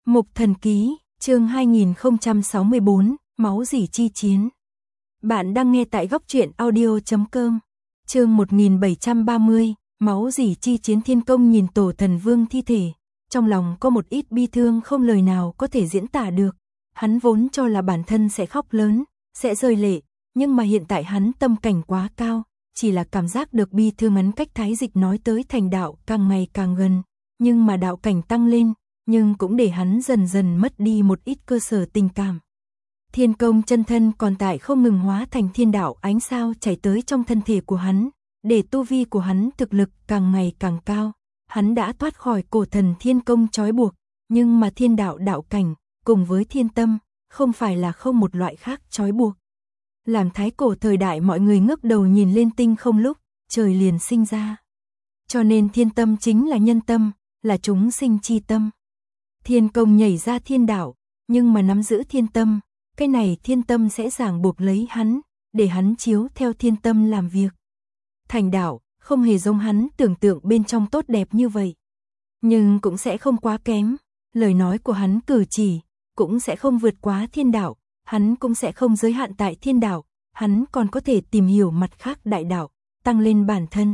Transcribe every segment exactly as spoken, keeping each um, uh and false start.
Mục Thần Ký, chương hai nghìn không trăm sáu mươi bốn, Máu Dỉ Chi Chiến. Bạn đang nghe tại góc truyện audio chấm com. Chương một nghìn bảy trăm ba mươi, Máu Dỉ Chi Chiến. Thiên Công nhìn Tổ Thần Vương thi thể, trong lòng có một ít bi thương không lời nào có thể diễn tả được. Hắn vốn cho là bản thân sẽ khóc lớn, sẽ rơi lệ, nhưng mà hiện tại hắn tâm cảnh quá cao, chỉ là cảm giác được bi thương ngắn cách Thái Dịch nói tới thành đạo càng ngày càng gần, nhưng mà đạo cảnh tăng lên, nhưng cũng để hắn dần dần mất đi một ít cơ sở tình cảm. Thiên Công chân thân còn tại không ngừng hóa thành thiên đạo ánh sao chảy tới trong thân thể của hắn, để tu vi của hắn thực lực càng ngày càng cao. Hắn đã thoát khỏi cổ thần Thiên Công trói buộc, nhưng mà thiên đạo đạo cảnh cùng với thiên tâm không phải là không một loại khác trói buộc. Làm thái cổ thời đại mọi người ngước đầu nhìn lên tinh không lúc trời liền sinh ra. Cho nên thiên tâm chính là nhân tâm, là chúng sinh chi tâm. Thiên Công nhảy ra thiên đạo, nhưng mà nắm giữ thiên tâm, cái này thiên tâm sẽ ràng buộc lấy hắn, để hắn chiếu theo thiên tâm làm việc. Thành đạo không hề giống hắn tưởng tượng bên trong tốt đẹp như vậy, nhưng cũng sẽ không quá kém. Lời nói của hắn cử chỉ cũng sẽ không vượt quá thiên đạo, hắn cũng sẽ không giới hạn tại thiên đạo, hắn còn có thể tìm hiểu mặt khác đại đạo, tăng lên bản thân.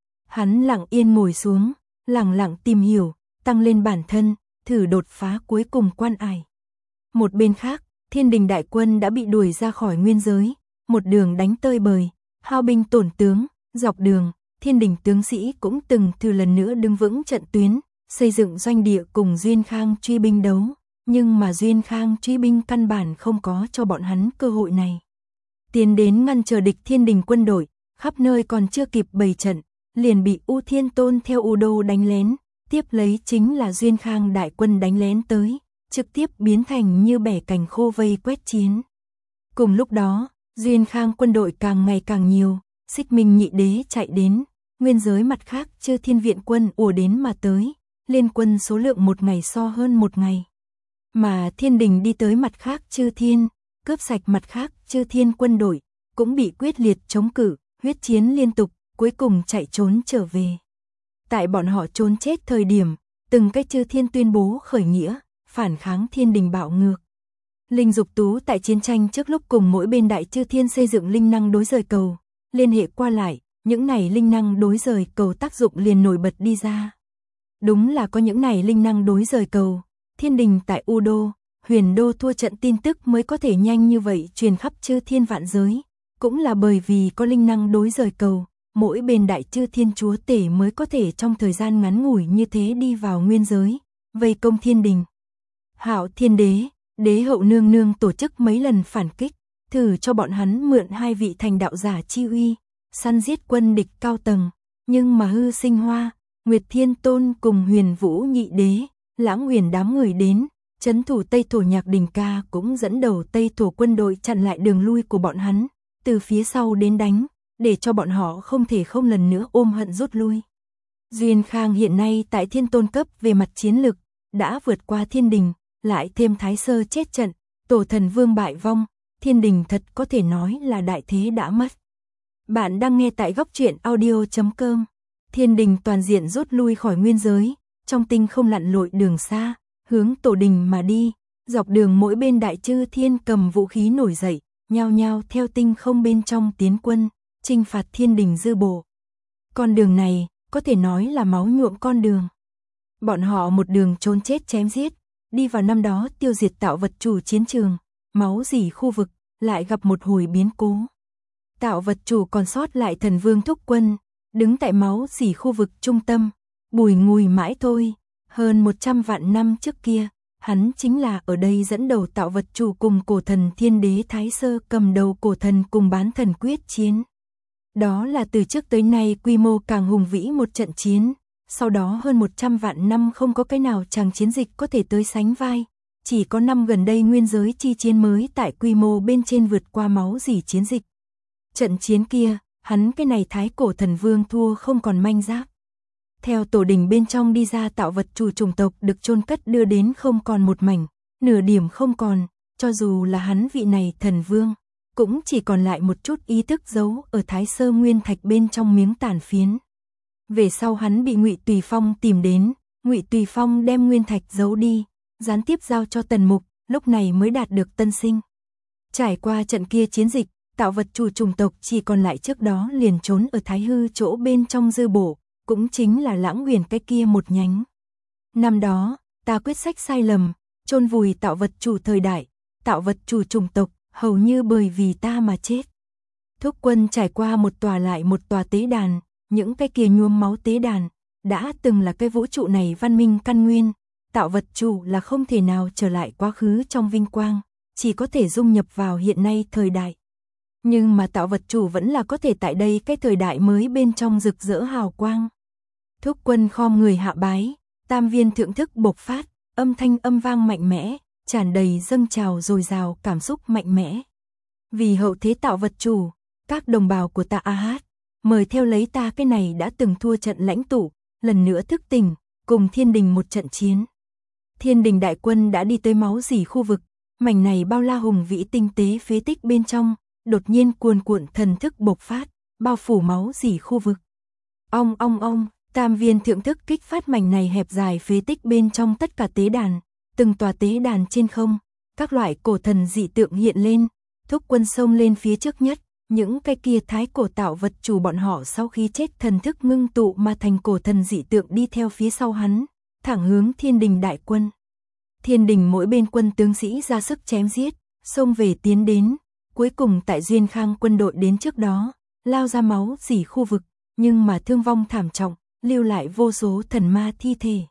Hắn lặng yên ngồi xuống, lặng lặng tìm hiểu, tăng lên bản thân, thử đột phá cuối cùng quan ải. Một bên khác, Thiên Đình đại quân đã bị đuổi ra khỏi nguyên giới, một đường đánh tơi bời, hao binh tổn tướng, dọc đường, Thiên Đình tướng sĩ cũng từng thử lần nữa đứng vững trận tuyến, xây dựng doanh địa cùng Duyên Khang truy binh đấu, nhưng mà Duyên Khang truy binh căn bản không có cho bọn hắn cơ hội này. Tiến đến ngăn chờ địch Thiên Đình quân đội, khắp nơi còn chưa kịp bày trận, liền bị U Thiên Tôn theo U Đô đánh lén, tiếp lấy chính là Duyên Khang đại quân đánh lén tới, trực tiếp biến thành như bẻ cành khô vây quét chiến. Cùng lúc đó, Duyên Khang quân đội càng ngày càng nhiều, Xích Minh Nhị Đế chạy đến, nguyên giới mặt khác Chư Thiên viện quân ùa đến mà tới, liên quân số lượng một ngày so hơn một ngày. Mà Thiên Đình đi tới mặt khác Chư Thiên, cướp sạch mặt khác Chư Thiên quân đội, cũng bị quyết liệt chống cự, huyết chiến liên tục, cuối cùng chạy trốn trở về. Tại bọn họ trốn chết thời điểm, từng cái Chư Thiên tuyên bố khởi nghĩa, phản kháng Thiên Đình bạo ngược. Linh Dục Tú tại chiến tranh trước lúc cùng mỗi bên đại Chư Thiên xây dựng linh năng đối rời cầu, liên hệ qua lại, những này linh năng đối rời cầu tác dụng liền nổi bật đi ra. Đúng là có những này linh năng đối rời cầu, Thiên Đình tại U Đô, Huyền Đô thua trận tin tức mới có thể nhanh như vậy truyền khắp Chư Thiên vạn giới, cũng là bởi vì có linh năng đối rời cầu, mỗi bên đại Chư Thiên chúa tể mới có thể trong thời gian ngắn ngủi như thế đi vào nguyên giới, vây công Thiên Đình. Hạo Thiên Đế, Đế hậu nương nương tổ chức mấy lần phản kích, thử cho bọn hắn mượn hai vị thành đạo giả chi uy, săn giết quân địch cao tầng, nhưng mà Hư Sinh Hoa, Nguyệt Thiên Tôn cùng Huyền Vũ Nhị Đế, Lãng Huyền đám người đến, trấn thủ Tây Thổ Nhạc Đình Ca cũng dẫn đầu Tây Thổ quân đội chặn lại đường lui của bọn hắn, từ phía sau đến đánh, để cho bọn họ không thể không lần nữa ôm hận rút lui. Duyên Khang hiện nay tại Thiên Tôn cấp về mặt chiến lực, đã vượt qua Thiên Đình, lại thêm Thái Sơ chết trận, Tổ Thần Vương bại vong, Thiên Đình thật có thể nói là đại thế đã mất. Bạn đang nghe tại góc truyện audio chấm com. Thiên Đình toàn diện rút lui khỏi nguyên giới, trong tinh không lặn lội đường xa, hướng Tổ Đình mà đi, dọc đường mỗi bên đại Chư Thiên cầm vũ khí nổi dậy, nhao nhao theo tinh không bên trong tiến quân, chinh phạt Thiên Đình dư bộ. Con đường này, có thể nói là máu nhuộm con đường. Bọn họ một đường trốn chết chém giết, đi vào năm đó tiêu diệt tạo vật chủ chiến trường, máu dỉ khu vực, lại gặp một hồi biến cố. Tạo vật chủ còn sót lại Thần Vương thúc quân, đứng tại máu dỉ khu vực trung tâm, bùi ngùi mãi thôi. Hơn một trăm vạn năm trước kia, hắn chính là ở đây dẫn đầu tạo vật chủ cùng cổ thần Thiên Đế Thái Sơ cầm đầu cổ thần cùng bán thần quyết chiến. Đó là từ trước tới nay quy mô càng hùng vĩ một trận chiến, sau đó hơn một trăm vạn năm không có cái nào chàng chiến dịch có thể tới sánh vai, chỉ có năm gần đây nguyên giới chi chiến mới tại quy mô bên trên vượt qua máu dỉ chiến dịch. Trận chiến kia, hắn cái này thái cổ thần vương thua không còn manh giáp. Theo Tổ Đình bên trong đi ra tạo vật chủ chủng tộc được chôn cất đưa đến không còn một mảnh, nửa điểm không còn, cho dù là hắn vị này thần vương, cũng chỉ còn lại một chút ý thức giấu ở Thái Sơ Nguyên Thạch bên trong miếng tàn phiến. Về sau hắn bị Ngụy Tùy Phong tìm đến, Ngụy Tùy Phong đem Nguyên Thạch giấu đi, gián tiếp giao cho Tần Mục, lúc này mới đạt được tân sinh. Trải qua trận kia chiến dịch, tạo vật chủ chủng tộc chỉ còn lại trước đó liền trốn ở Thái Hư chỗ bên trong dư bổ, cũng chính là Lãng Uyển cái kia một nhánh. Năm đó, ta quyết sách sai lầm, chôn vùi tạo vật chủ thời đại, tạo vật chủ chủng tộc, hầu như bởi vì ta mà chết. Thúc Quân trải qua một tòa lại một tòa tế đàn, những cái kia nhuốm máu tế đàn, đã từng là cái vũ trụ này văn minh căn nguyên, tạo vật chủ là không thể nào trở lại quá khứ trong vinh quang, chỉ có thể dung nhập vào hiện nay thời đại. Nhưng mà tạo vật chủ vẫn là có thể tại đây cái thời đại mới bên trong rực rỡ hào quang. Thúc Quân khom người hạ bái, tam viên thượng thức bộc phát, âm thanh âm vang mạnh mẽ, tràn đầy dâng trào dồi dào cảm xúc mạnh mẽ. Vì hậu thế tạo vật chủ, các đồng bào của ta a hát, mời theo lấy ta cái này đã từng thua trận lãnh tụ, lần nữa thức tỉnh, cùng thiên đình một trận chiến. Thiên đình đại quân đã đi tới máu dỉ khu vực, mảnh này bao la hùng vĩ tinh tế phế tích bên trong, đột nhiên cuồn cuộn thần thức bộc phát, bao phủ máu dỉ khu vực. Ong ong ong, tam viên thượng thức kích phát mảnh này hẹp dài phế tích bên trong tất cả tế đàn, từng tòa tế đàn trên không, các loại cổ thần dị tượng hiện lên, Thúc Quân xông lên phía trước nhất, những cái kia thái cổ tạo vật chủ bọn họ sau khi chết thần thức ngưng tụ mà thành cổ thần dị tượng đi theo phía sau hắn, thẳng hướng thiên đình đại quân. Thiên đình mỗi bên quân tướng sĩ ra sức chém giết, xông về tiến đến, cuối cùng tại Duyên Khang quân đội đến trước đó, lao ra máu dỉ khu vực, nhưng mà thương vong thảm trọng, lưu lại vô số thần ma thi thể.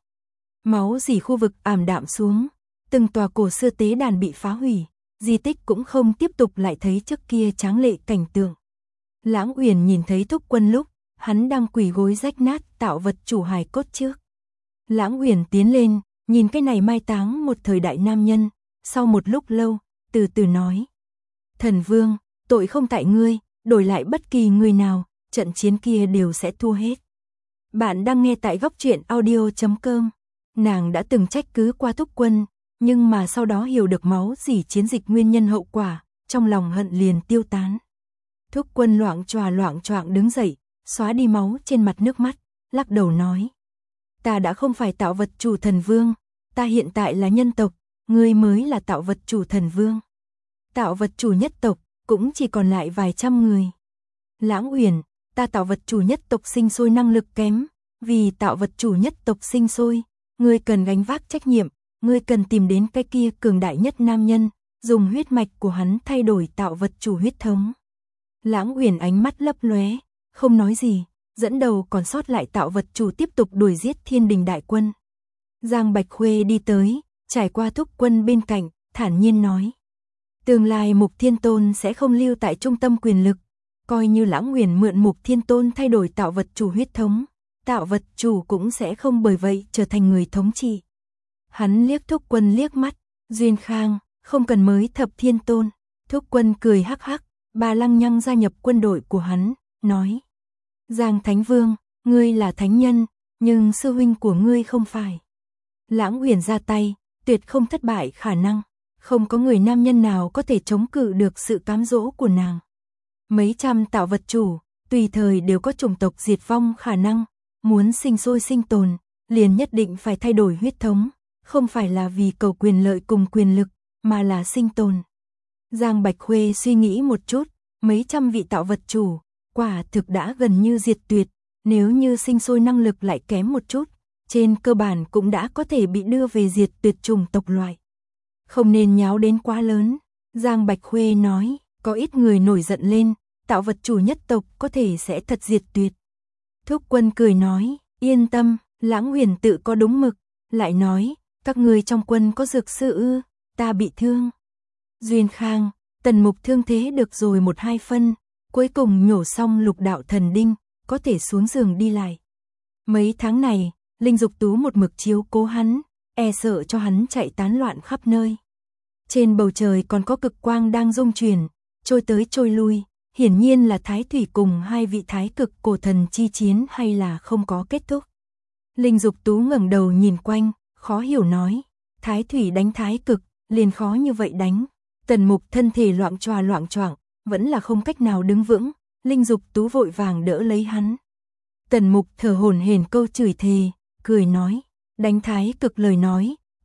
Máu dỉ khu vực ảm đạm xuống, từng tòa cổ xưa tế đàn bị phá hủy, di tích cũng không tiếp tục lại thấy trước kia tráng lệ cảnh tượng. Lãng Uyển nhìn thấy Thúc Quân lúc, hắn đang quỳ gối rách nát tạo vật chủ hài cốt trước. Lãng Uyển tiến lên, nhìn cái này mai táng một thời đại nam nhân, sau một lúc lâu, từ từ nói. Thần Vương, tội không tại ngươi, đổi lại bất kỳ người nào, trận chiến kia đều sẽ thua hết. Bạn đang nghe tại góc truyện audio chấm com. Nàng đã từng trách cứ qua Thúc Quân, nhưng mà sau đó hiểu được máu dỉ chiến dịch nguyên nhân hậu quả, trong lòng hận liền tiêu tán. Thúc Quân loạng choạng loạng choạng đứng dậy, xóa đi máu trên mặt nước mắt, lắc đầu nói. Ta đã không phải tạo vật chủ thần vương, ta hiện tại là nhân tộc, ngươi mới là tạo vật chủ thần vương. Tạo vật chủ nhất tộc, cũng chỉ còn lại vài trăm người. Lãng Uyển, ta tạo vật chủ nhất tộc sinh sôi năng lực kém, vì tạo vật chủ nhất tộc sinh sôi, ngươi cần gánh vác trách nhiệm, ngươi cần tìm đến cái kia cường đại nhất nam nhân, dùng huyết mạch của hắn thay đổi tạo vật chủ huyết thống. Lãng Uyển ánh mắt lấp lóe, không nói gì, dẫn đầu còn sót lại tạo vật chủ tiếp tục đuổi giết thiên đình đại quân. Giang Bạch Khuê đi tới, trải qua Thúc Quân bên cạnh, thản nhiên nói. Tương lai Mục Thiên Tôn sẽ không lưu tại trung tâm quyền lực, coi như Lãng Uyển mượn Mục Thiên Tôn thay đổi tạo vật chủ huyết thống, tạo vật chủ cũng sẽ không bởi vậy trở thành người thống trị. Hắn liếc Thúc Quân liếc mắt, Duyên Khang, không cần mới thập thiên tôn. Thúc Quân cười hắc hắc, bà lăng nhăng gia nhập quân đội của hắn, nói. Giang Thánh Vương, ngươi là thánh nhân, nhưng sư huynh của ngươi không phải. Lãng Uyển ra tay, tuyệt không thất bại khả năng, không có người nam nhân nào có thể chống cự được sự cám dỗ của nàng. Mấy trăm tạo vật chủ, tùy thời đều có chủng tộc diệt vong khả năng, muốn sinh sôi sinh tồn, liền nhất định phải thay đổi huyết thống, không phải là vì cầu quyền lợi cùng quyền lực, mà là sinh tồn. Giang Bạch Khuê suy nghĩ một chút, mấy trăm vị tạo vật chủ, quả thực đã gần như diệt tuyệt, nếu như sinh sôi năng lực lại kém một chút, trên cơ bản cũng đã có thể bị đưa về diệt tuyệt chủng tộc loại. Không nên nháo đến quá lớn, Giang Bạch Khuê nói, có ít người nổi giận lên, tạo vật chủ nhất tộc có thể sẽ thật diệt tuyệt. Thúc Quân cười nói, yên tâm, Lãng Uyển tự có đúng mực, lại nói, các người trong quân có dược sư ư, ta bị thương. Duyên Khang, Tần Mục thương thế được rồi một hai phân, cuối cùng nhổ xong lục đạo thần đinh, có thể xuống giường đi lại. Mấy tháng này, Linh Dục Tú một mực chiếu cố hắn, e sợ cho hắn chạy tán loạn khắp nơi. Trên bầu trời còn có cực quang đang rung chuyển, trôi tới trôi lui, hiển nhiên là Thái Thủy cùng hai vị thái cực cổ thần chi chiến hay là không có kết thúc. Linh Dục Tú ngẩng đầu nhìn quanh, khó hiểu nói, Thái Thủy đánh thái cực, liền khó như vậy đánh. Tần Mục thân thể loạng choạng loạng choạng, vẫn là không cách nào đứng vững, Linh Dục Tú vội vàng đỡ lấy hắn. Tần Mục thở hổn hển câu chửi thề, cười nói, đánh thái cực lời nói,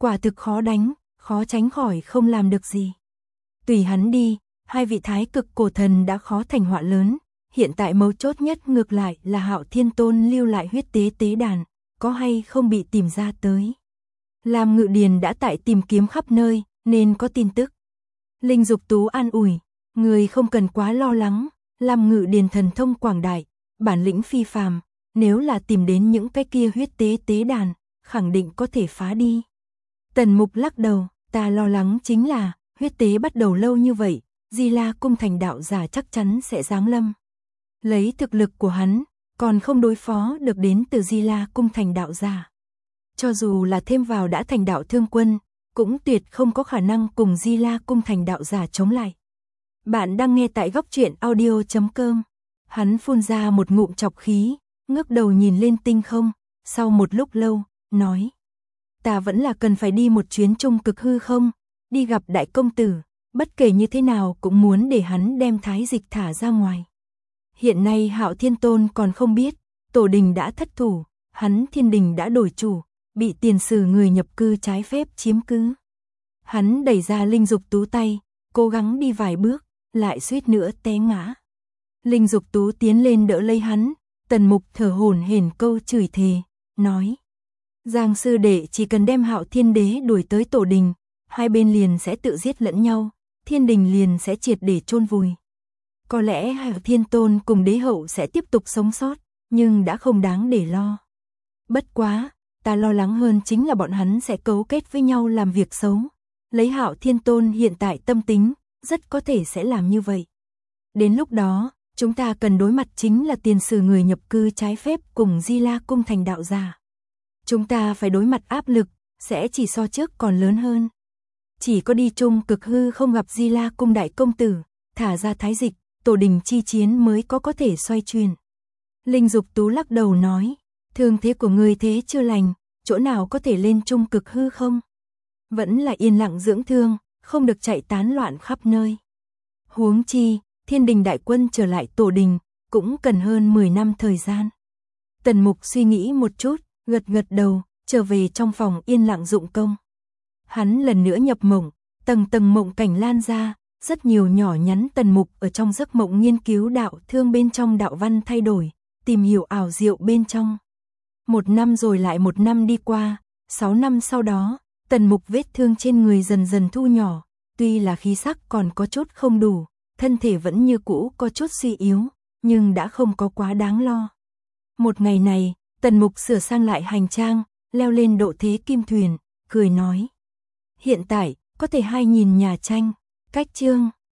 quả thực khó đánh, khó tránh khỏi không làm được gì. Tùy hắn đi, hai vị thái cực cổ thần đã khó thành họa lớn, hiện tại mấu chốt nhất ngược lại là Hạo Thiên Tôn lưu lại huyết tế tế đàn, có hay không bị tìm ra tới. Lam Ngự Điền đã tại tìm kiếm khắp nơi, nên có tin tức. Linh Dục Tú an ủi, người không cần quá lo lắng, Lam Ngự Điền thần thông quảng đại, bản lĩnh phi phàm, nếu là tìm đến những cái kia huyết tế tế đàn, khẳng định có thể phá đi. Tần Mục lắc đầu, ta lo lắng chính là, huyết tế bắt đầu lâu như vậy, Di La cung thành đạo giả chắc chắn sẽ giáng lâm. Lấy thực lực của hắn, còn không đối phó được đến từ Di La cung thành đạo giả. Cho dù là thêm vào đã thành đạo thương quân, cũng tuyệt không có khả năng cùng Di La cung thành đạo giả chống lại. Bạn đang nghe tại góc truyện audio chấm com. Hắn phun ra một ngụm chọc khí, ngước đầu nhìn lên tinh không, sau một lúc lâu, nói. Ta vẫn là cần phải đi một chuyến trung cực hư không, đi gặp đại công tử, bất kể như thế nào cũng muốn để hắn đem thái dịch thả ra ngoài. Hiện nay Hạo Thiên Tôn còn không biết, tổ đình đã thất thủ, hắn thiên đình đã đổi chủ, bị tiền sử người nhập cư trái phép chiếm cứ. Hắn đẩy ra Linh Dục Tú tay, cố gắng đi vài bước, lại suýt nữa té ngã. Linh Dục Tú tiến lên đỡ lấy hắn, Tần Mục thở hổn hển câu chửi thề, nói. Giang sư đệ chỉ cần đem Hạo Thiên Đế đuổi tới tổ đình, hai bên liền sẽ tự giết lẫn nhau, thiên đình liền sẽ triệt để chôn vùi. Có lẽ Hạo Thiên Tôn cùng đế hậu sẽ tiếp tục sống sót, nhưng đã không đáng để lo. Bất quá, ta lo lắng hơn chính là bọn hắn sẽ cấu kết với nhau làm việc xấu. Lấy Hạo Thiên Tôn hiện tại tâm tính, rất có thể sẽ làm như vậy. Đến lúc đó, chúng ta cần đối mặt chính là tiền sử người nhập cư trái phép cùng Di La cung thành đạo giả. Chúng ta phải đối mặt áp lực, sẽ chỉ so trước còn lớn hơn. Chỉ có đi chung cực hư không gặp Di La cung đại công tử, thả ra thái dịch, tổ đình chi chiến mới có có thể xoay chuyển. Linh Dục Tú lắc đầu nói, thương thế của người thế chưa lành, chỗ nào có thể lên chung cực hư không? Vẫn là yên lặng dưỡng thương, không được chạy tán loạn khắp nơi. Huống chi, thiên đình đại quân trở lại tổ đình, cũng cần hơn mười năm thời gian. Tần Mục suy nghĩ một chút, gật gật đầu, trở về trong phòng yên lặng dụng công. Hắn lần nữa nhập mộng, tầng tầng mộng cảnh lan ra, rất nhiều nhỏ nhắn Tần Mục ở trong giấc mộng nghiên cứu đạo thương bên trong đạo văn thay đổi, tìm hiểu ảo diệu bên trong. Một năm rồi lại một năm đi qua, sáu năm sau đó, Tần Mục vết thương trên người dần dần thu nhỏ, tuy là khí sắc còn có chút không đủ, thân thể vẫn như cũ có chút suy yếu, nhưng đã không có quá đáng lo. Một ngày này, Tần Mục sửa sang lại hành trang, leo lên độ thế kim thuyền, cười nói. Hiện tại, có thể hai nhìn nhà tranh, cách chương.